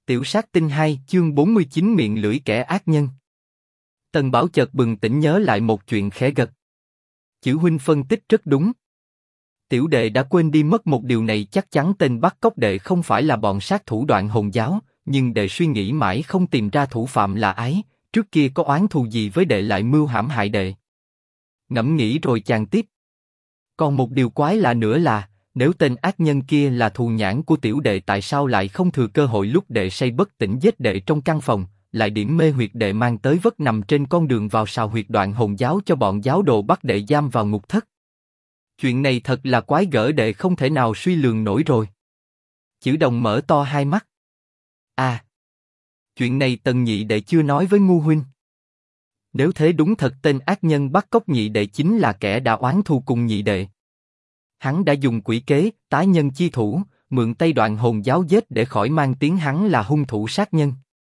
Tiểu sát tinh 2 chương 49 miệng lưỡi kẻ ác nhân. Tần Bảo chợt bừng tỉnh nhớ lại một chuyện khẽ gật. Chữ huynh phân tích rất đúng. Tiểu đệ đã quên đi mất một điều này, chắc chắn tên bắt cóc đệ không phải là bọn sát thủ Đoạn Hồn giáo, nhưng đệ suy nghĩ mãi không tìm ra thủ phạm là ai, trước kia có oán thù gì với đệ lại mưu hãm hại đệ. Ngẫm nghĩ rồi chàng tiếp. Còn một điều quái lạ nữa là, nếu tên ác nhân kia là thù nhãn của tiểu đệ, tại sao lại không thừa cơ hội lúc đệ say bất tỉnh giết đệ trong căn phòng, lại điểm mê huyệt đệ mang tới vất nằm trên con đường vào sào huyệt Đoạn Hồn giáo cho bọn giáo đồ bắt đệ giam vào ngục thất. Chuyện này thật là quái gở, đệ không thể nào suy lường nổi rồi. Chữ Đồng mở to hai mắt. À, chuyện này Tần nhị đệ chưa nói với ngu huynh. Nếu thế đúng thật, tên ác nhân bắt cóc nhị đệ chính là kẻ đã oán thù cùng nhị đệ. Hắn đã dùng quỷ kế, tá nhân chi thủ, mượn tay Đoạn Hồn giáo giết để khỏi mang tiếng hắn là hung thủ sát nhân.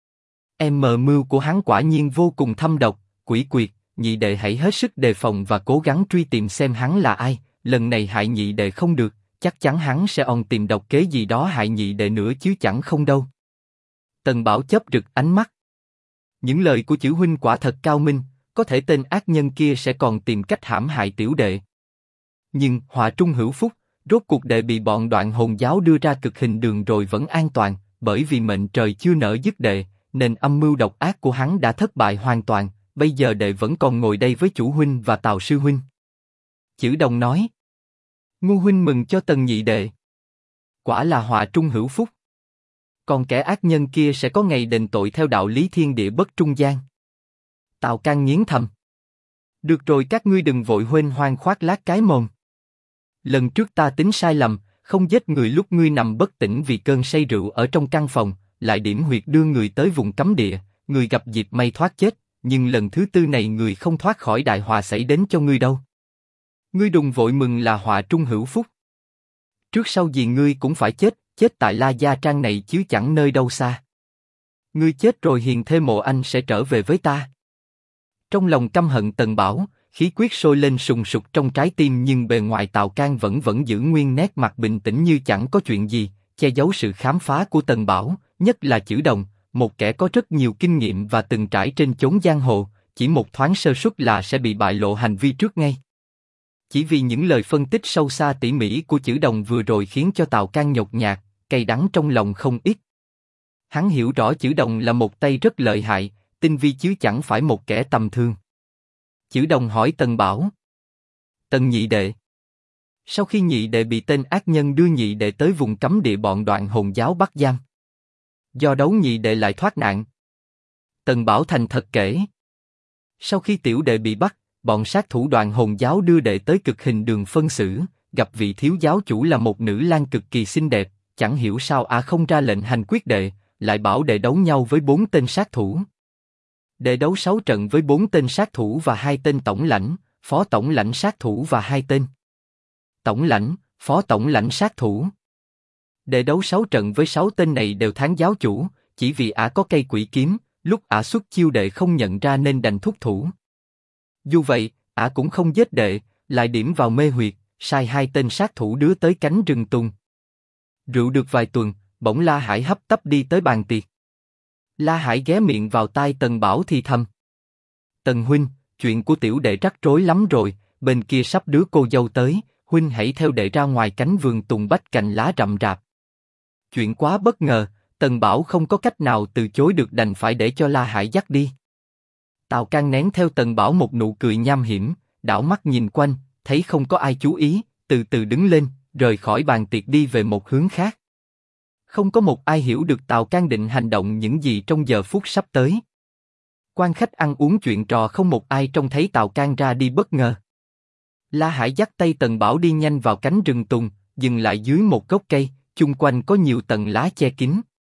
Mờ mưu của hắn quả nhiên vô cùng thâm độc, quỷ quyệt, nhị đệ hãy hết sức đề phòng và cố gắng truy tìm xem hắn là ai, lần này hại nhị đệ không được, chắc chắn hắn sẽ on tìm độc kế gì đó hại nhị đệ nữa chứ chẳng không đâu. Tần Bảo chớp rực ánh mắt. Những lời của chữ huynh quả thật cao minh, có thể tên ác nhân kia sẽ còn tìm cách hãm hại tiểu đệ. Nhưng họa trung hữu phúc, rốt cuộc đệ bị bọn Đoạn Hồn giáo đưa ra cực hình đường rồi vẫn an toàn, bởi vì mệnh trời chưa nỡ dứt đệ, nên âm mưu độc ác của hắn đã thất bại hoàn toàn. Bây giờ đệ vẫn còn ngồi đây với chủ huynh và Tào sư huynh. Chữ Đồng nói. Ngu huynh mừng cho Tần nhị đệ. Quả là họa trung hữu phúc. Còn kẻ ác nhân kia sẽ có ngày đền tội theo đạo lý thiên địa bất trung gian. Tào Can nghiến thầm. Được rồi, các ngươi đừng vội huênh hoang khoác lác cái mồm. Lần trước ta tính sai lầm, không giết người lúc ngươi nằm bất tỉnh vì cơn say rượu ở trong căn phòng, lại điểm huyệt đưa người tới vùng cấm địa, người gặp dịp may thoát chết, nhưng lần thứ tư này người không thoát khỏi đại họa xảy đến cho ngươi đâu. Ngươi đừng vội mừng là họa trung hữu phúc. Trước sau gì ngươi cũng phải chết, chết tại La Gia Trang này chứ chẳng nơi đâu xa. Ngươi chết rồi hiền thê Mộ Anh sẽ trở về với ta. Trong lòng căm hận Tần Bảo, khí quyết sôi lên sùng sục trong trái tim, nhưng bề ngoài Tào Can vẫn giữ nguyên nét mặt bình tĩnh như chẳng có chuyện gì, che giấu sự khám phá của Tần Bảo, nhất là chữ Đồng, một kẻ có rất nhiều kinh nghiệm và từng trải trên chốn giang hồ, chỉ một thoáng sơ suất là sẽ bị bại lộ hành vi trước ngay. Chỉ vì những lời phân tích sâu xa tỉ mỉ của chữ Đồng vừa rồi khiến cho Tào Can nhột nhạt, cay đắng trong lòng không ít. Hắn hiểu rõ chữ Đồng là một tay rất lợi hại, tinh vi chứ chẳng phải một kẻ tầm thường. Chữ Đồng hỏi Tần Bảo. Tần nhị đệ. Sau khi nhị đệ bị tên ác nhân đưa nhị đệ tới vùng cấm địa bọn Đoạn Hồn giáo bắt giam, do đấu nhị đệ lại thoát nạn. Tần Bảo thành thật kể. Sau khi tiểu đệ bị bắt, bọn sát thủ Đoạn Hồn giáo đưa đệ tới cực hình đường phân xử, gặp vị thiếu giáo chủ là một nữ lang cực kỳ xinh đẹp, chẳng hiểu sao không ra lệnh hành quyết đệ, lại bảo đệ đấu nhau với 4 tên sát thủ. Đệ đấu 6 trận với 4 tên sát thủ và 2 tên tổng lãnh, phó tổng lãnh sát thủ và 2 tên tổng lãnh, phó tổng lãnh sát thủ. Đệ đấu 6 trận với 6 tên này đều thắng giáo chủ, chỉ vì có cây quỷ kiếm, lúc xuất chiêu đệ không nhận ra nên đành thúc thủ. Dù vậy, cũng không giết đệ, lại điểm vào mê huyệt, sai 2 tên sát thủ đưa tới cánh rừng tùng. Rượu được vài tuần, bỗng La Hải hấp tấp đi tới bàn tiệc. La Hải ghé miệng vào tai Tần Bảo thì thầm. Tần huynh, chuyện của tiểu đệ rắc rối lắm rồi, bên kia sắp đứa cô dâu tới, huynh hãy theo đệ ra ngoài cánh vườn tùng bách cành lá rậm rạp. Chuyện quá bất ngờ, Tần Bảo không có cách nào từ chối được, đành phải để cho La Hải dắt đi. Tào Can nén theo Tần Bảo một nụ cười nham hiểm, đảo mắt nhìn quanh, thấy không có ai chú ý, từ từ đứng lên, rời khỏi bàn tiệc đi về một hướng khác. Không có một ai hiểu được Tào Can định hành động những gì trong giờ phút sắp tới. Quan khách ăn uống chuyện trò không một ai trông thấy Tào Can ra đi bất ngờ. La Hải dắt tay Tần Bảo đi nhanh vào cánh rừng tùng, dừng lại dưới một gốc cây, chung quanh có nhiều tầng lá che kín.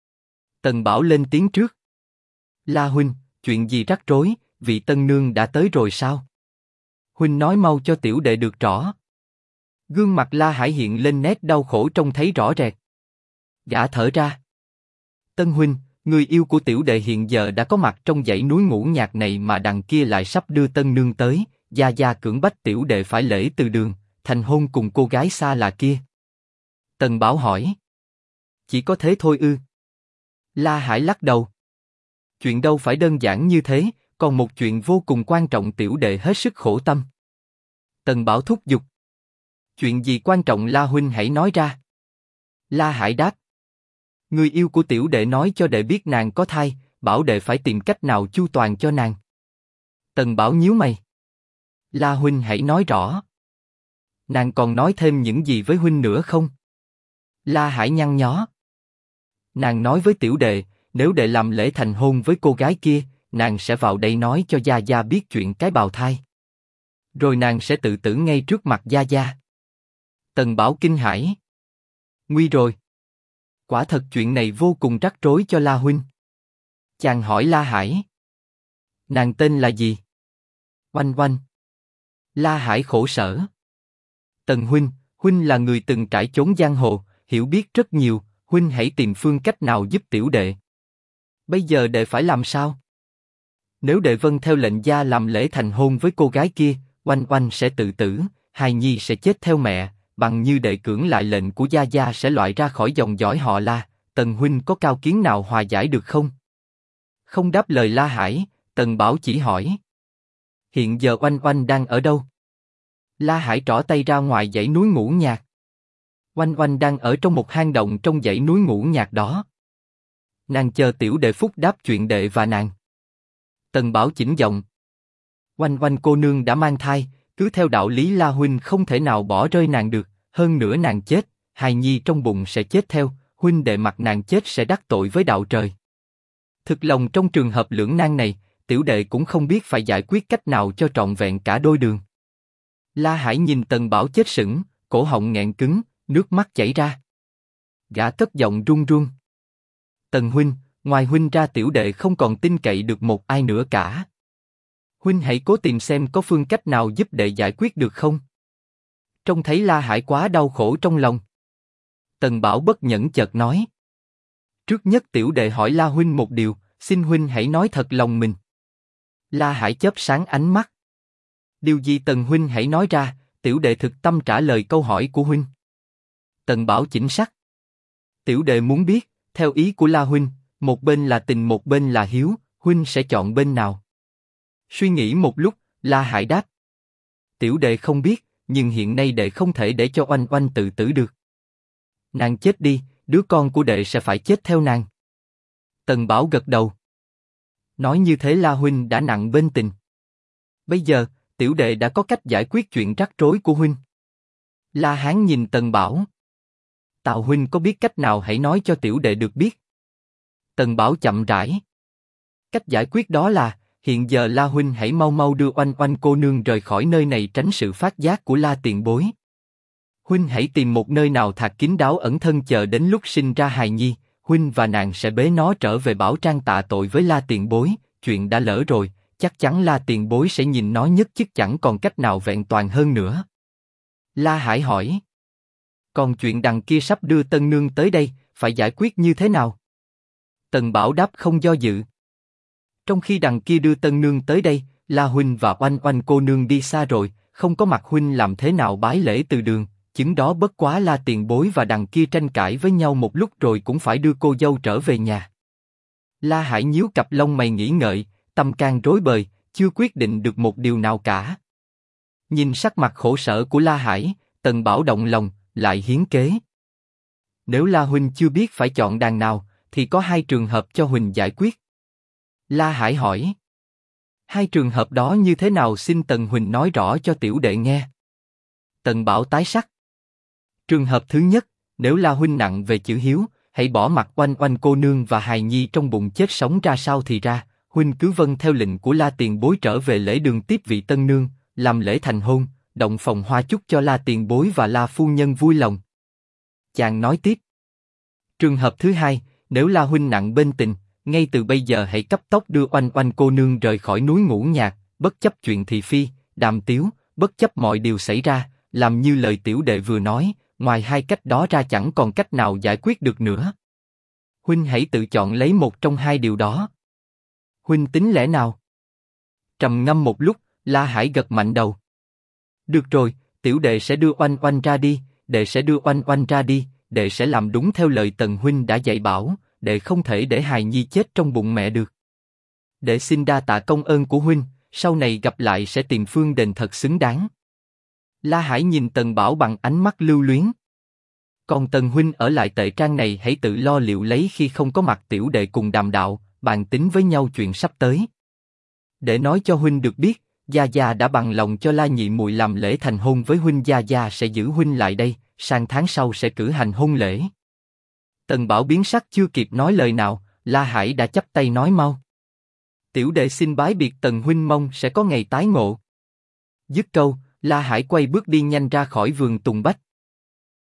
Tần Bảo lên tiếng trước. La huynh, chuyện gì rắc rối, vị tân nương đã tới rồi sao? Huynh nói mau cho tiểu đệ được rõ. Gương mặt La Hải hiện lên nét đau khổ trông thấy rõ rệt. Gã thở ra. Tân huynh, người yêu của tiểu đệ hiện giờ đã có mặt trong dãy núi ngũ nhạc này, mà đằng kia lại sắp đưa tân nương tới, gia gia cưỡng bách tiểu đệ phải lễ từ đường, thành hôn cùng cô gái xa lạ kia. Tần Bảo hỏi. Chỉ có thế thôi ư? La Hải lắc đầu. Chuyện đâu phải đơn giản như thế, còn một chuyện vô cùng quan trọng tiểu đệ hết sức khổ tâm. Tần Bảo thúc giục. Chuyện gì quan trọng La huynh hãy nói ra. La Hải đáp. Người yêu của tiểu đệ nói cho đệ biết nàng có thai, bảo đệ phải tìm cách nào chu toàn cho nàng. Tần Bảo nhíu mày. La huynh hãy nói rõ. Nàng còn nói thêm những gì với huynh nữa không? La Hải nhăn nhó. Nàng nói với tiểu đệ, nếu đệ làm lễ thành hôn với cô gái kia, nàng sẽ vào đây nói cho Gia Gia biết chuyện cái bào thai. Rồi nàng sẽ tự tử ngay trước mặt Gia Gia. Tần Bảo kinh hãi. Nguy rồi. Quả thật chuyện này vô cùng rắc rối cho La huynh. Chàng hỏi La Hải. Nàng tên là gì? Oanh Oanh. La Hải khổ sở. Tần huynh, huynh là người từng trải chốn giang hồ, hiểu biết rất nhiều, huynh hãy tìm phương cách nào giúp tiểu đệ. Bây giờ đệ phải làm sao? Nếu đệ vâng theo lệnh gia làm lễ thành hôn với cô gái kia, Oanh Oanh sẽ tự tử, hài nhi sẽ chết theo mẹ, bằng như đệ cưỡng lại lệnh của Gia Gia sẽ loại ra khỏi dòng dõi họ La. Tần huynh có cao kiến nào hòa giải được không? Không đáp lời La Hải, Tần Bảo chỉ hỏi. Hiện giờ Oanh Oanh đang ở đâu? La Hải trỏ tay ra ngoài dãy núi Ngũ Nhạc. Oanh Oanh đang ở trong một hang động trong dãy núi Ngũ Nhạc đó. Nàng chờ tiểu đệ phúc đáp chuyện đệ và nàng. Tần Bảo chỉnh giọng. Oanh Oanh cô nương đã mang thai, cứ theo đạo lý La huynh không thể nào bỏ rơi nàng được, hơn nữa nàng chết, hài nhi trong bụng sẽ chết theo, huynh đệ mặc nàng chết sẽ đắc tội với đạo trời. Thực lòng trong trường hợp lưỡng nan này, tiểu đệ cũng không biết phải giải quyết cách nào cho trọn vẹn cả đôi đường. La Hải nhìn Tần Bảo chết sững, cổ họng nghẹn cứng, nước mắt chảy ra. Gã cất giọng run run. Tần huynh, ngoài huynh ra tiểu đệ không còn tin cậy được một ai nữa cả. Huynh hãy cố tìm xem có phương cách nào giúp đệ giải quyết được không? Trông thấy La Hải quá đau khổ trong lòng. Tần Bảo bất nhẫn chợt nói. Trước nhất tiểu đệ hỏi La huynh một điều, xin huynh hãy nói thật lòng mình. La Hải chớp sáng ánh mắt. Điều gì Tần huynh hãy nói ra, tiểu đệ thực tâm trả lời câu hỏi của huynh. Tần Bảo chỉnh sắc. Tiểu đệ muốn biết, theo ý của La huynh, một bên là tình một bên là hiếu, huynh sẽ chọn bên nào? Suy nghĩ một lúc, La Hải đáp. Tiểu đệ không biết, nhưng hiện nay đệ không thể để cho Oanh Oanh tự tử được. Nàng chết đi, đứa con của đệ sẽ phải chết theo nàng. Tần Bảo gật đầu. Nói như thế La huynh đã nặng bên tình. Bây giờ, tiểu đệ đã có cách giải quyết chuyện rắc rối của huynh. La Hán nhìn Tần Bảo. Tào huynh có biết cách nào hãy nói cho tiểu đệ được biết. Tần Bảo chậm rãi. Cách giải quyết đó là, hiện giờ La huynh hãy mau mau đưa Oanh Oanh cô nương rời khỏi nơi này tránh sự phát giác của La tiền bối. Huynh hãy tìm một nơi nào thạc kín đáo ẩn thân chờ đến lúc sinh ra hài nhi, huynh và nàng sẽ bế nó trở về bảo trang tạ tội với La tiền bối. Chuyện đã lỡ rồi, chắc chắn La tiền bối sẽ nhìn nó nhất chức chẳng còn cách nào vẹn toàn hơn nữa. La Hải hỏi. Còn chuyện đằng kia sắp đưa tân nương tới đây, phải giải quyết như thế nào? Tần Bảo đáp không do dự. Trong khi đằng kia đưa tân nương tới đây, La huynh và Oanh Oanh cô nương đi xa rồi, không có mặt huynh làm thế nào bái lễ từ đường, chứng đó bất quá La tiền bối và đằng kia tranh cãi với nhau một lúc rồi cũng phải đưa cô dâu trở về nhà. La Hải nhíu cặp lông mày nghĩ ngợi, tâm can rối bời, chưa quyết định được một điều nào cả. Nhìn sắc mặt khổ sở của La Hải, Tần Bảo động lòng, lại hiến kế. Nếu La huynh chưa biết phải chọn đàn nào, thì có hai trường hợp cho huynh giải quyết. La Hải hỏi. Hai trường hợp đó như thế nào xin Tần huynh nói rõ cho tiểu đệ nghe. Tần Bảo tái sắc. Trường hợp thứ nhất, nếu La huynh nặng về chữ hiếu, hãy bỏ mặc Oanh Oanh cô nương và hài nhi trong bụng chết sống ra sao thì ra, huynh cứ vâng theo lệnh của La tiền bối trở về lễ đường tiếp vị tân nương, làm lễ thành hôn, động phòng hoa chúc cho La tiền bối và La phu nhân vui lòng. Chàng nói tiếp. Trường hợp thứ hai, nếu La huynh nặng bên tình, ngay từ bây giờ hãy cấp tốc đưa Oanh Oanh cô nương rời khỏi núi Ngũ Nhạc, bất chấp chuyện thị phi, đàm tiếu, bất chấp mọi điều xảy ra, làm như lời tiểu đệ vừa nói, ngoài hai cách đó ra chẳng còn cách nào giải quyết được nữa. Huynh hãy tự chọn lấy một trong hai điều đó. Huynh tính lẽ nào? Trầm ngâm một lúc, La Hải gật mạnh đầu. Được rồi, tiểu đệ sẽ đưa Oanh Oanh ra đi, đệ sẽ đưa Oanh Oanh ra đi, đệ sẽ làm đúng theo lời Tần huynh đã dạy bảo, đệ không thể để hài nhi chết trong bụng mẹ được. Đệ xin đa tạ công ơn của huynh, sau này gặp lại sẽ tìm phương đền thật xứng đáng. La Hải nhìn Tần Bảo bằng ánh mắt lưu luyến. Còn Tần huynh ở lại Tệ Trang này hãy tự lo liệu lấy khi không có mặt tiểu đệ cùng đàm đạo, bàn tính với nhau chuyện sắp tới. Để nói cho huynh được biết, Gia Gia đã bằng lòng cho La nhị muội làm lễ thành hôn với huynh, Gia Gia sẽ giữ huynh lại đây, sang tháng sau sẽ cử hành hôn lễ. Tần Bảo biến sắc chưa kịp nói lời nào, La Hải đã chắp tay nói mau. Tiểu đệ xin bái biệt Tần huynh, mong sẽ có ngày tái ngộ. Dứt câu, La Hải quay bước đi nhanh ra khỏi vườn tùng bách.